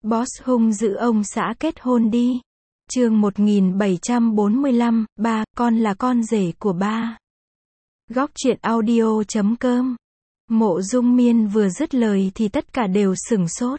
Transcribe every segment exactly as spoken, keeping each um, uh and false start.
Boss hung dữ ông xã kết hôn đi. Chương một nghìn bảy trăm bốn mươi lăm, ba, con là con rể của ba. Góc truyện audio chấm com. Mộ Dung Miên vừa dứt lời thì tất cả đều sửng sốt.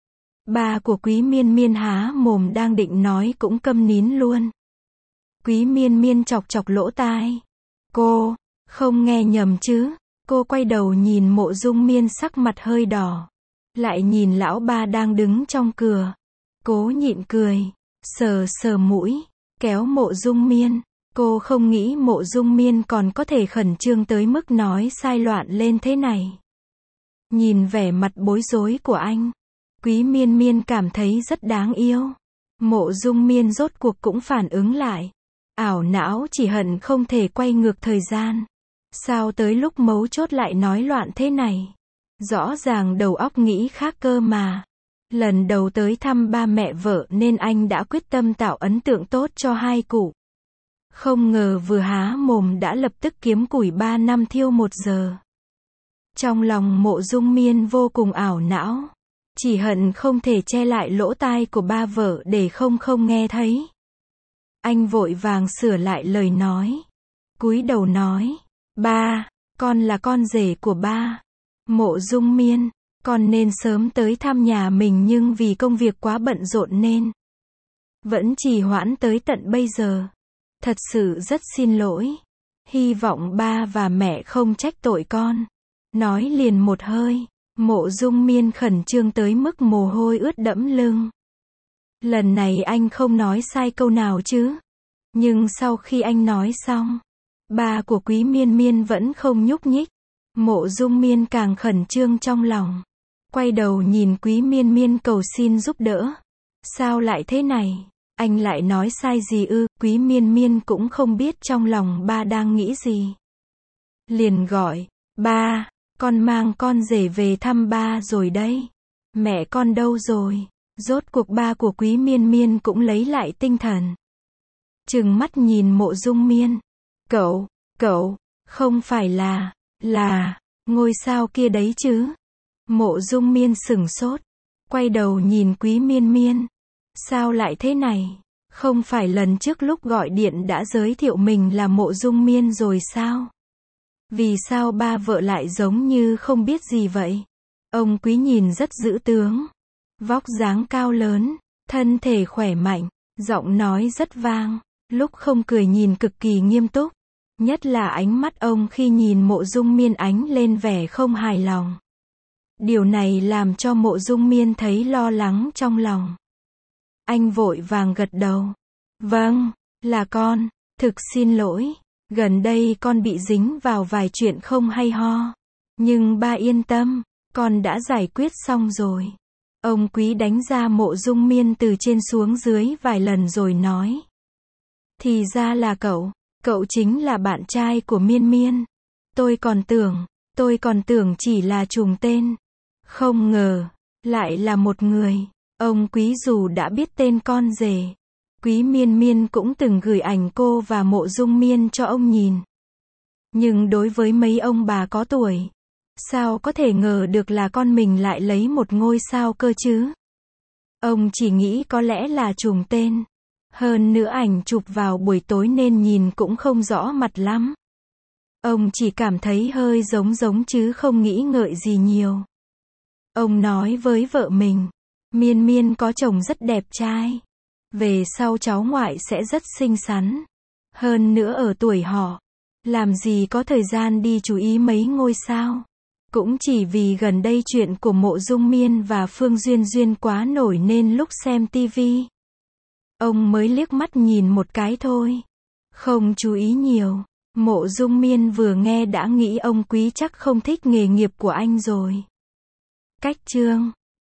Ba của Quý Miên Miên há mồm đang định nói cũng câm nín luôn. Quý Miên Miên chọc chọc lỗ tai. Cô, không nghe nhầm chứ? Cô quay đầu nhìn Mộ Dung Miên sắc mặt hơi đỏ. Lại nhìn lão ba đang đứng trong cửa. Cố nhịn cười, sờ sờ mũi, kéo Mộ Dung Miên. Cô không nghĩ Mộ Dung Miên còn có thể khẩn trương tới mức nói sai loạn lên thế này. Nhìn vẻ mặt bối rối của anh, Quý Miên Miên cảm thấy rất đáng yêu. Mộ Dung Miên rốt cuộc cũng phản ứng lại. Ảo não chỉ hận không thể quay ngược thời gian. Sao tới lúc mấu chốt lại nói loạn thế này? Rõ ràng đầu óc nghĩ khác cơ mà. Lần đầu tới thăm ba mẹ vợ nên anh đã quyết tâm tạo ấn tượng tốt cho hai cụ. Không ngờ vừa há mồm đã lập tức kiếm củi ba năm thiêu một giờ. Trong lòng Mộ Dung Miên vô cùng ảo não. Chỉ hận không thể che lại lỗ tai của ba vợ để không không nghe thấy. Anh vội vàng sửa lại lời nói. Cúi đầu nói, ba, con là con rể của ba. Mộ Dung Miên, con nên sớm tới thăm nhà mình nhưng vì công việc quá bận rộn nên vẫn trì hoãn tới tận bây giờ. Thật sự rất xin lỗi. Hy vọng ba và mẹ không trách tội con. Nói liền một hơi, Mộ Dung Miên khẩn trương tới mức mồ hôi ướt đẫm lưng. Lần này anh không nói sai câu nào chứ? Nhưng sau khi anh nói xong, ba của Quý Miên Miên vẫn không nhúc nhích. Mộ Dung Miên càng khẩn trương trong lòng. Quay đầu nhìn Quý Miên Miên cầu xin giúp đỡ. Sao lại thế này? Anh lại nói sai gì ư? Quý Miên Miên cũng không biết trong lòng ba đang nghĩ gì. Liền gọi, ba, con mang con rể về thăm ba rồi đấy. Mẹ con đâu rồi? Rốt cuộc ba của Quý Miên Miên cũng lấy lại tinh thần. Trừng mắt nhìn Mộ Dung Miên. Cậu, cậu, không phải là, là, ngôi sao kia đấy chứ? Mộ Dung Miên sửng sốt. Quay đầu nhìn Quý Miên Miên. Sao lại thế này? Không phải lần trước lúc gọi điện đã giới thiệu mình là Mộ Dung Miên rồi sao? Vì sao ba vợ lại giống như không biết gì vậy? Ông Quý nhìn rất dữ tướng. Vóc dáng cao lớn, thân thể khỏe mạnh, giọng nói rất vang. Lúc không cười nhìn cực kỳ nghiêm túc. Nhất là ánh mắt ông khi nhìn Mộ Dung Miên ánh lên vẻ không hài lòng. Điều này làm cho Mộ Dung Miên thấy lo lắng trong lòng. Anh vội vàng gật đầu. Vâng, là con, thực xin lỗi. Gần đây con bị dính vào vài chuyện không hay ho. Nhưng ba yên tâm, con đã giải quyết xong rồi. Ông Quý đánh ra Mộ Dung Miên từ trên xuống dưới vài lần rồi nói. Thì ra là cậu, cậu chính là bạn trai của Miên Miên. Tôi còn tưởng, tôi còn tưởng chỉ là trùng tên. Không ngờ, lại là một người. Ông Quý dù đã biết tên con rể, Quý Miên Miên cũng từng gửi ảnh cô và Mộ Dung Miên cho ông nhìn. Nhưng đối với mấy ông bà có tuổi, sao có thể ngờ được là con mình lại lấy một ngôi sao cơ chứ? Ông chỉ nghĩ có lẽ là trùng tên. Hơn nữa ảnh chụp vào buổi tối nên nhìn cũng không rõ mặt lắm. Ông chỉ cảm thấy hơi giống giống chứ không nghĩ ngợi gì nhiều. Ông nói với vợ mình, Miên Miên có chồng rất đẹp trai. Về sau cháu ngoại sẽ rất xinh xắn. Hơn nữa ở tuổi họ, làm gì có thời gian đi chú ý mấy ngôi sao. Cũng chỉ vì gần đây chuyện của Mộ Dung Miên và Phương Duyên Duyên quá nổi nên lúc xem tivi, ông mới liếc mắt nhìn một cái thôi. Không chú ý nhiều. Mộ Dung Miên vừa nghe đã nghĩ ông Quý chắc không thích nghề nghiệp của anh rồi. Cách chương